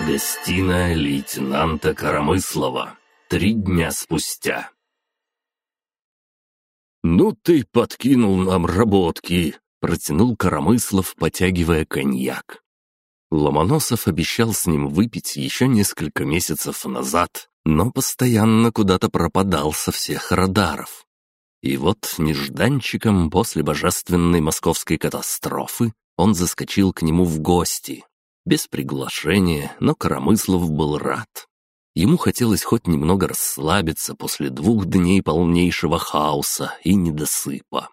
Гостиная лейтенанта Коромыслова. 3 дня спустя. «Ну ты подкинул нам работки!» — протянул Коромыслов, потягивая коньяк. Ломоносов обещал с ним выпить еще несколько месяцев назад, но постоянно куда-то пропадал со всех радаров. И вот нежданчиком после божественной московской катастрофы он заскочил к нему в гости. Без приглашения, но Коромыслов был рад. Ему хотелось хоть немного расслабиться после 2 дней полнейшего хаоса и недосыпа.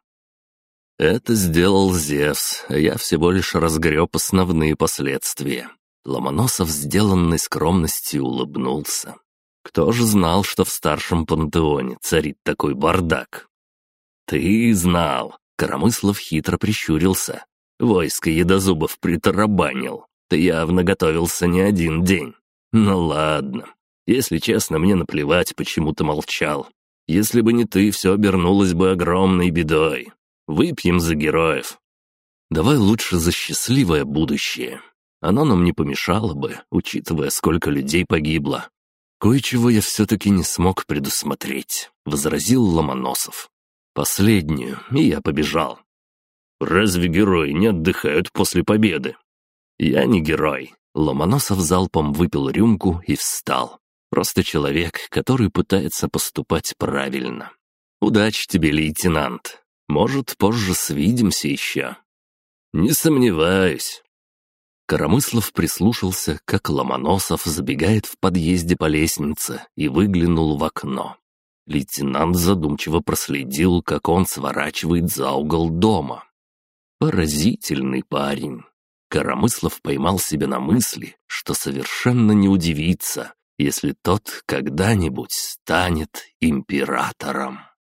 Это сделал Зевс, а я всего лишь разгреб основные последствия. Ломоносов сделанной скромностью улыбнулся. Кто же знал, что в старшем пантеоне царит такой бардак? «Ты знал!» — Коромыслов хитро прищурился. «Войско едозубов притарабанил. Ты явно готовился не 1 день. Ну ладно. Если честно, мне наплевать, почему ты молчал. Если бы не ты, все обернулось бы огромной бедой. Выпьем за героев. Давай лучше за счастливое будущее. Оно нам не помешало бы, учитывая, сколько людей погибло. Кое-чего я все-таки не смог предусмотреть», — возразил Ломоносов. «Последнюю, и я побежал». «Разве герои не отдыхают после победы?» «Я не герой». Ломоносов залпом выпил рюмку и встал. Просто человек, который пытается поступать правильно. «Удачи тебе, лейтенант. Может, позже свидимся еще». «Не сомневаюсь». Коромыслов прислушался, как Ломоносов забегает в подъезде по лестнице и выглянул в окно. Лейтенант задумчиво проследил, как он сворачивает за угол дома. Поразительный парень. Коромыслов поймал себя на мысли, что совершенно не удивится, если тот когда-нибудь станет императором.